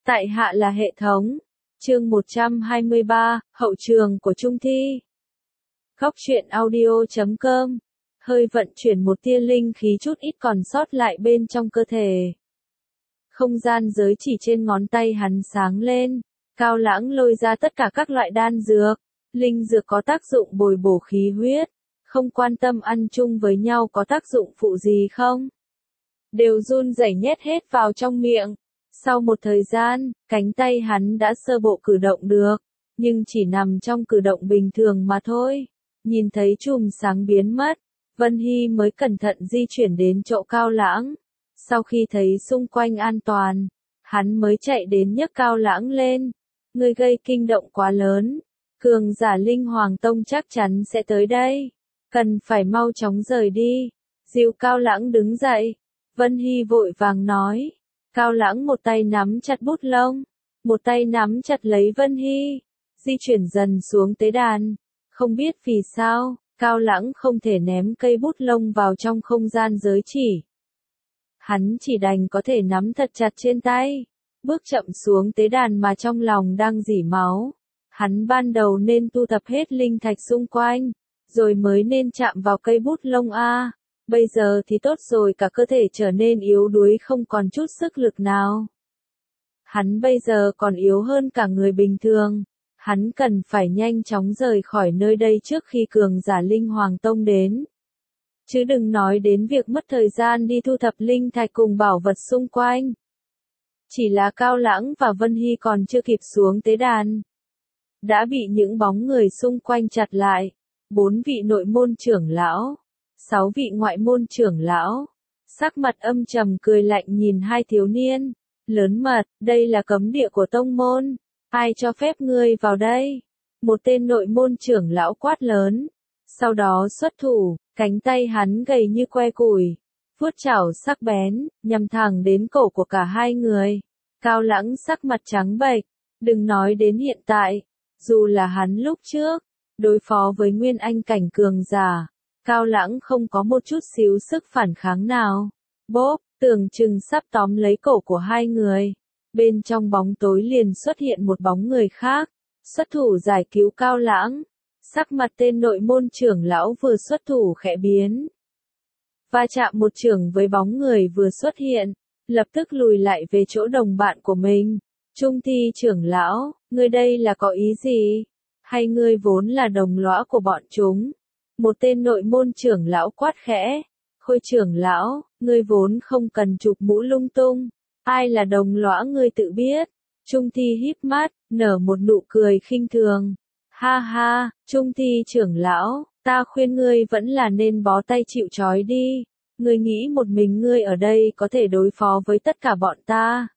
Tại hạ là hệ thống. Chương 123, hậu trường của Trung Thi. Góc truyện audio.com. Hơi vận chuyển một tia linh khí chút ít còn sót lại bên trong cơ thể. Không gian giới chỉ trên ngón tay hắn sáng lên. Cao Lãng lôi ra tất cả các loại đan dược. Linh dược có tác dụng bồi bổ khí huyết. Không quan tâm ăn chung với nhau có tác dụng phụ gì không. Đều run rẩy nhét hết vào trong miệng. Sau một thời gian, cánh tay hắn đã sơ bộ cử động được, nhưng chỉ nằm trong cử động bình thường mà thôi. Nhìn thấy chùm sáng biến mất, Vân Hy mới cẩn thận di chuyển đến chỗ Cao Lãng. Sau khi thấy xung quanh an toàn, hắn mới chạy đến nhấc Cao Lãng lên. Ngươi gây kinh động quá lớn, cường giả Linh Hoàng Tông chắc chắn sẽ tới đây. Cần phải mau chóng rời đi. Dìu Cao Lãng đứng dậy, Vân Hy vội vàng nói. Cao Lãng một tay nắm chặt bút lông, một tay nắm chặt lấy Vân Hy, di chuyển dần xuống tế đàn. Không biết vì sao, Cao Lãng không thể ném cây bút lông vào trong không gian giới chỉ. Hắn chỉ đành có thể nắm thật chặt trên tay, bước chậm xuống tế đàn mà trong lòng đang rỉ máu. Hắn ban đầu nên thu thập hết linh thạch xung quanh, rồi mới nên chạm vào cây bút lông a. Bây giờ thì tốt rồi, cả cơ thể trở nên yếu đuối không còn chút sức lực nào. Hắn bây giờ còn yếu hơn cả người bình thường. Hắn cần phải nhanh chóng rời khỏi nơi đây trước khi cường giả Linh Hoàng Tông đến. Chứ đừng nói đến việc mất thời gian đi thu thập linh thạch cùng bảo vật xung quanh. Chỉ là Cao Lãng và Vân Hy còn chưa kịp xuống tế đàn, đã bị những bóng người xung quanh chặt lại. 4 vị nội môn trưởng lão, 6 vị ngoại môn trưởng lão, sắc mặt âm trầm cười lạnh nhìn hai thiếu niên. Lớn mật, đây là cấm địa của tông môn, ai cho phép ngươi vào đây? Một tên nội môn trưởng lão quát lớn. Sau đó xuất thủ, cánh tay hắn gầy như que củi, vuốt chảo sắc bén, nhằm thẳng đến cổ của cả hai người. Cao Lãng sắc mặt trắng bệch, đừng nói đến hiện tại, dù là hắn lúc trước, đối phó với nguyên anh cảnh cường giả, Cao Lãng không có một chút xíu sức phản kháng nào. Bốp, tưởng chừng sắp tóm lấy cổ của hai người. Bên trong bóng tối liền xuất hiện một bóng người khác, xuất thủ giải cứu Cao Lãng. Sắc mặt tên nội môn trưởng lão vừa xuất thủ khẽ biến. Va chạm một chưởng với bóng người vừa xuất hiện, lập tức lùi lại về chỗ đồng bạn của mình. Trung Thi trưởng lão, ngươi đây là có ý gì? Hay ngươi vốn là đồng lõa của bọn chúng? Một tên nội môn trưởng lão quát khẽ. Khôi trưởng lão, ngươi vốn không cần chụp mũ lung tung. Ai là đồng lõa ngươi tự biết. Trung Thi híp mắt, nở một nụ cười khinh thường. Ha ha, Trung Thi trưởng lão, ta khuyên ngươi vẫn là nên bó tay chịu trói đi. Ngươi nghĩ một mình ngươi ở đây có thể đối phó với tất cả bọn ta.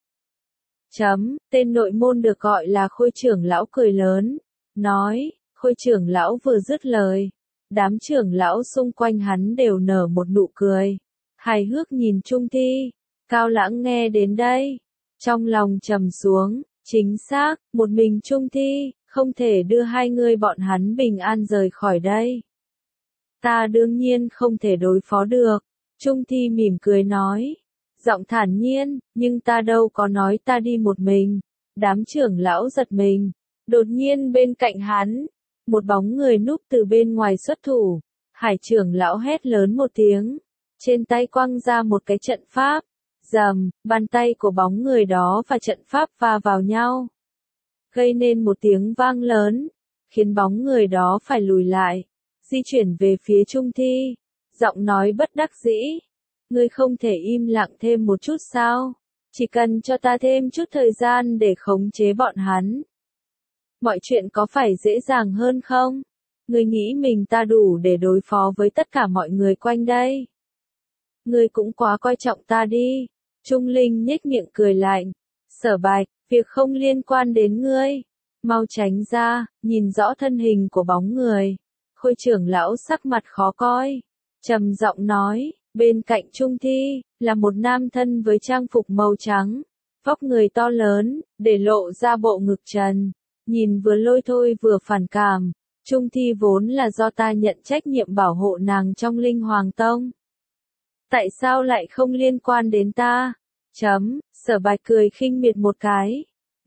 Tên nội môn được gọi là Khôi trưởng lão cười lớn, nói. Khôi trưởng lão vừa dứt lời, đám trưởng lão xung quanh hắn đều nở một nụ cười, hài hước nhìn Trung Thi. Cao Lãng nghe đến đây, trong lòng trầm xuống, chính xác, một mình Trung Thi, không thể đưa hai người bọn hắn bình an rời khỏi đây. Ta đương nhiên không thể đối phó được, Trung Thi mỉm cười nói, giọng thản nhiên, nhưng ta đâu có nói ta đi một mình. Đám trưởng lão giật mình, đột nhiên bên cạnh hắn, một bóng người núp từ bên ngoài xuất thủ. Hải trưởng lão hét lớn một tiếng, trên tay quăng ra một cái trận pháp. Rầm, bàn tay của bóng người đó và trận pháp va vào nhau, gây nên một tiếng vang lớn, khiến bóng người đó phải lùi lại, di chuyển về phía Trung Thi. Giọng nói bất đắc dĩ, ngươi không thể im lặng thêm một chút sao? Chỉ cần cho ta thêm chút thời gian để khống chế bọn hắn, mọi chuyện có phải dễ dàng hơn không? Ngươi nghĩ mình ta đủ để đối phó với tất cả mọi người quanh đây? Ngươi cũng quá coi trọng ta đi. Trung Linh nhếch miệng cười lạnh. Sở Bạch, việc không liên quan đến ngươi. Mau tránh ra, nhìn rõ thân hình của bóng người. Khôi trưởng lão sắc mặt khó coi, trầm giọng nói, bên cạnh Trung Thi, là một nam thân với trang phục màu trắng, vóc người to lớn, để lộ ra bộ ngực trần, nhìn vừa lôi thôi vừa phản cảm. Trung Thi vốn là do ta nhận trách nhiệm bảo hộ nàng trong Linh Hoàng Tông. Tại sao lại không liên quan đến ta? Sở Bạch cười khinh miệt một cái.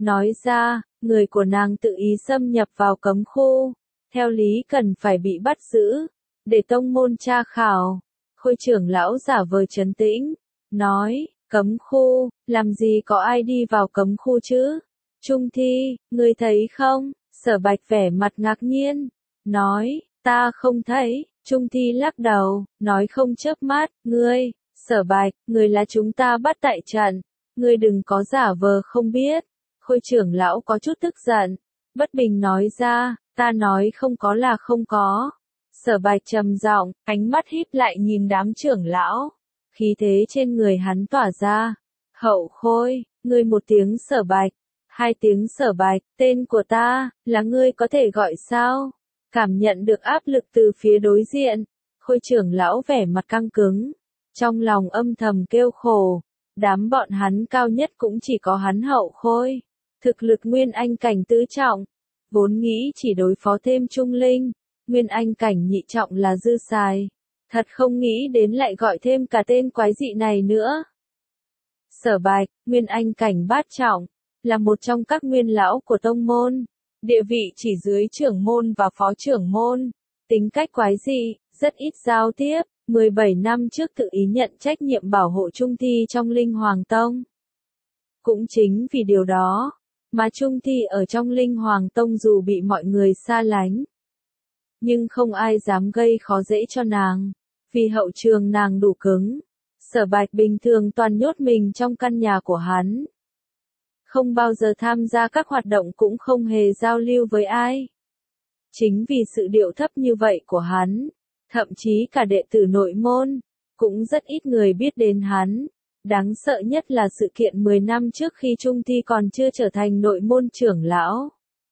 nói ra, người của nàng tự ý xâm nhập vào cấm khu, theo lý cần phải bị bắt giữ, để tông môn tra khảo. Khôi trưởng lão giả vờ trấn tĩnh, nói, cấm khu, làm gì có ai đi vào cấm khu chứ? Trung Thi, ngươi thấy không? Sở Bạch vẻ mặt ngạc nhiên, nói, ta không thấy. Trung Thi lắc đầu, nói không chớp mắt, ngươi, Sở Bạch, ngươi là chúng ta bắt tại trận, ngươi đừng có giả vờ không biết. Khôi trưởng lão có chút tức giận, bất bình nói ra, ta nói không có là không có. Sở Bạch trầm giọng, ánh mắt híp lại nhìn đám trưởng lão, khí thế trên người hắn tỏa ra. Hậu Khôi, ngươi một tiếng Sở Bạch, hai tiếng Sở Bạch, tên của ta, là ngươi có thể gọi sao? Cảm nhận được áp lực từ phía đối diện, Khôi trưởng lão vẻ mặt căng cứng, trong lòng âm thầm kêu khổ, đám bọn hắn cao nhất cũng chỉ có hắn Hậu Khôi, thực lực Nguyên Anh cảnh tứ trọng, vốn nghĩ chỉ đối phó thêm Trung Linh, Nguyên Anh cảnh nhị trọng là dư xài, thật không nghĩ đến lại gọi thêm cả tên quái dị này nữa. Sở Bạch, Nguyên Anh cảnh bát trọng, là một trong các nguyên lão của tông môn, địa vị chỉ dưới trưởng môn và phó trưởng môn, tính cách quái dị, rất ít giao tiếp, 17 năm trước tự ý nhận trách nhiệm bảo hộ Trung Thi trong Linh Hoàng Tông. Cũng chính vì điều đó, mà Trung Thi ở trong Linh Hoàng Tông dù bị mọi người xa lánh, nhưng không ai dám gây khó dễ cho nàng, vì hậu trường nàng đủ cứng. Sở Bạch bình thường toàn nhốt mình trong căn nhà của hắn, không bao giờ tham gia các hoạt động cũng không hề giao lưu với ai. Chính vì sự điệu thấp như vậy của hắn, thậm chí cả đệ tử nội môn, cũng rất ít người biết đến hắn. Đáng sợ nhất là sự kiện 10 năm trước khi Trung Thi còn chưa trở thành nội môn trưởng lão.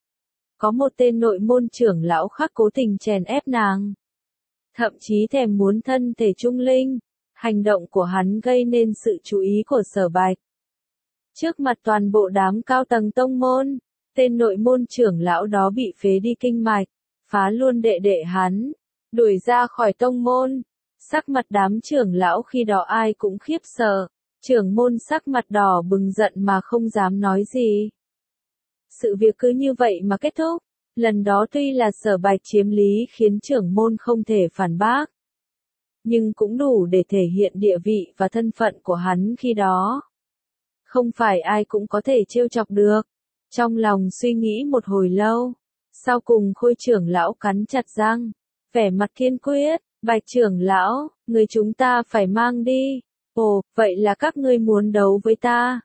Có một tên nội môn trưởng lão khác cố tình chèn ép nàng, thậm chí thèm muốn thân thể Trung Linh. Hành động của hắn gây nên sự chú ý của Sở Bạch. Trước mặt toàn bộ đám cao tầng tông môn, tên nội môn trưởng lão đó bị phế đi kinh mạch, phá luôn đệ đệ hắn, đuổi ra khỏi tông môn. Sắc mặt đám trưởng lão khi đó ai cũng khiếp sợ, trưởng môn sắc mặt đỏ bừng giận mà không dám nói gì. Sự việc cứ như vậy mà kết thúc, lần đó tuy là Sở Bạch chiếm lý khiến trưởng môn không thể phản bác, nhưng cũng đủ để thể hiện địa vị và thân phận của hắn khi đó. Không phải ai cũng có thể trêu chọc được. Trong lòng suy nghĩ một hồi lâu, sau cùng Khôi trưởng lão cắn chặt răng, vẻ mặt kiên quyết, Bạch trưởng lão, người chúng ta phải mang đi. Ồ, vậy là các ngươi muốn đấu với ta?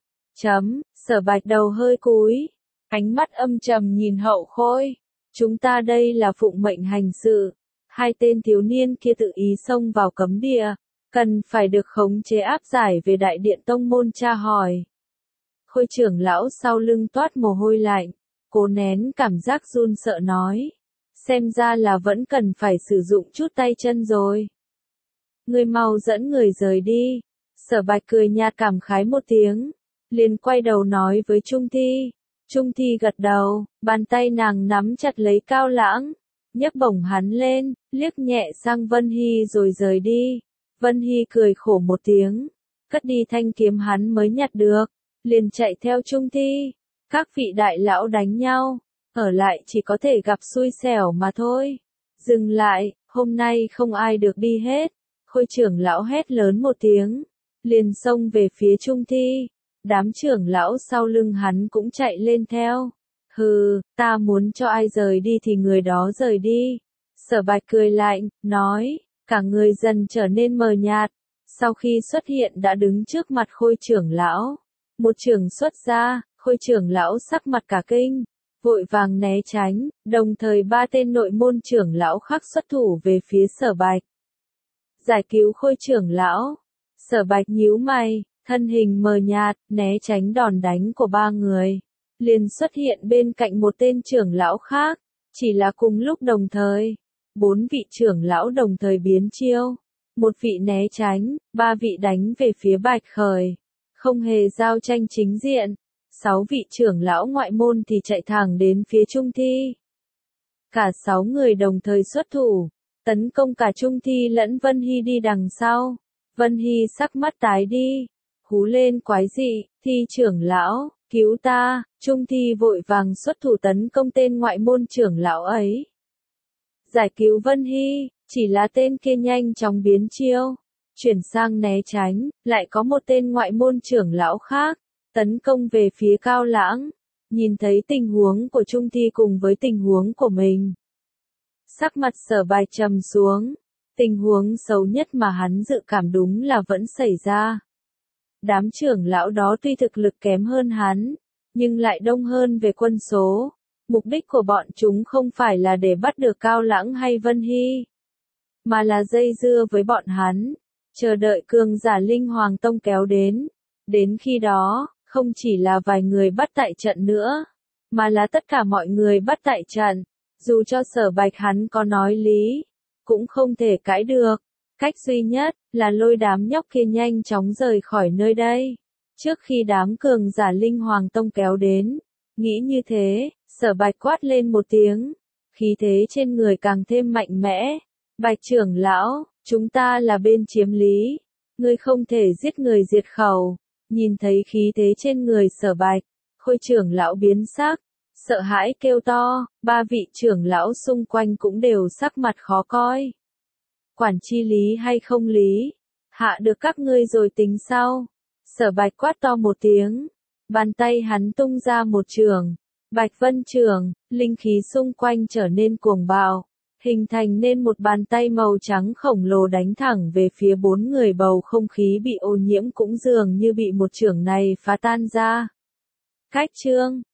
Sở Bạch đầu hơi cúi, ánh mắt âm trầm nhìn Hậu Khôi. Chúng ta đây là phụng mệnh hành sự. Hai tên thiếu niên kia tự ý xông vào cấm địa, cần phải được khống chế áp giải về đại điện tông môn tra hỏi. Khôi trưởng lão sau lưng toát mồ hôi lạnh, cố nén cảm giác run sợ nói, xem ra là vẫn cần phải sử dụng chút tay chân rồi. Ngươi mau dẫn người rời đi. Sở Bạch cười nhạt cảm khái một tiếng, liền quay đầu nói với Trung Thi. Trung Thi gật đầu, bàn tay nàng nắm chặt lấy Cao Lãng, nhấc bổng hắn lên, liếc nhẹ sang Vân Hy rồi rời đi. Vân Hy cười khổ một tiếng, cất đi thanh kiếm hắn mới nhặt được, liền chạy theo Trung Thi. Các vị đại lão đánh nhau, ở lại chỉ có thể gặp xui xẻo mà thôi. Dừng lại, hôm nay không ai được đi hết. Khôi trưởng lão hét lớn một tiếng, liền xông về phía Trung Thi. Đám trưởng lão sau lưng hắn cũng chạy lên theo. Hừ, ta muốn cho ai rời đi thì người đó rời đi. Sở Bạch cười lạnh, nói, cả người dần trở nên mờ nhạt. Sau khi xuất hiện đã đứng trước mặt Khôi trưởng lão. Một trường xuất ra, Khôi trưởng lão sắc mặt cả kinh, vội vàng né tránh, đồng thời ba tên nội môn trưởng lão khác xuất thủ về phía Sở Bạch. Giải cứu Khôi trưởng lão. Sở Bạch nhíu mày, thân hình mờ nhạt, né tránh đòn đánh của ba người. Liền xuất hiện bên cạnh một tên trưởng lão khác, chỉ là cùng lúc đồng thời. 4 vị trưởng lão đồng thời biến chiêu. Một vị né tránh, 3 vị đánh về phía Bạch Khởi. Không hề giao tranh chính diện. 6 vị trưởng lão ngoại môn thì chạy thẳng đến phía Trung Thi. Cả 6 người đồng thời xuất thủ, tấn công cả Trung Thi lẫn Vân Hy đi đằng sau. Vân Hy sắc mắt tái đi, hú lên quái dị, Thi trưởng lão, Cứu ta, Trung Thi vội vàng xuất thủ tấn công tên ngoại môn trưởng lão ấy. Giải cứu Vân Hy, chỉ là tên kia nhanh chóng biến chiêu, chuyển sang né tránh, lại có một tên ngoại môn trưởng lão khác, tấn công về phía Cao Lãng. Nhìn thấy tình huống của Trung Thi cùng với tình huống của mình, sắc mặt Sở Bạch trầm xuống, tình huống xấu nhất mà hắn dự cảm đúng là vẫn xảy ra. Đám trưởng lão đó tuy thực lực kém hơn hắn, nhưng lại đông hơn về quân số. Mục đích của bọn chúng không phải là để bắt được Cao Lãng hay Vân Hy, mà là dây dưa với bọn hắn, chờ đợi cường giả Linh Hoàng Tông kéo đến. Đến khi đó, không chỉ là vài người bắt tại trận nữa, mà là tất cả mọi người bắt tại trận. Dù cho Sở Bạch hắn có nói lý, cũng không thể cãi được. Cách duy nhất là lôi đám nhóc kia nhanh chóng rời khỏi nơi đây, trước khi đám cường giả Linh Hoàng Tông kéo đến. Nghĩ như thế, Sở Bạch quát lên một tiếng, khí thế trên người càng thêm mạnh mẽ. Bạch trưởng lão, chúng ta là bên chiếm lý, ngươi không thể giết người diệt khẩu. Nhìn thấy khí thế trên người Sở Bạch, Khôi trưởng lão biến sắc, sợ hãi kêu to, ba vị trưởng lão xung quanh cũng đều sắc mặt khó coi. Quản chi lý hay không lý, hạ được các ngươi rồi tính sau. Sở Bạch quát to một tiếng, bàn tay hắn tung ra một trường, Bạch Vân trường, linh khí xung quanh trở nên cuồng bạo, hình thành nên một bàn tay màu trắng khổng lồ đánh thẳng về phía bốn người. Bầu không khí bị ô nhiễm cũng dường như bị một chưởng này phá tan ra. Cách chương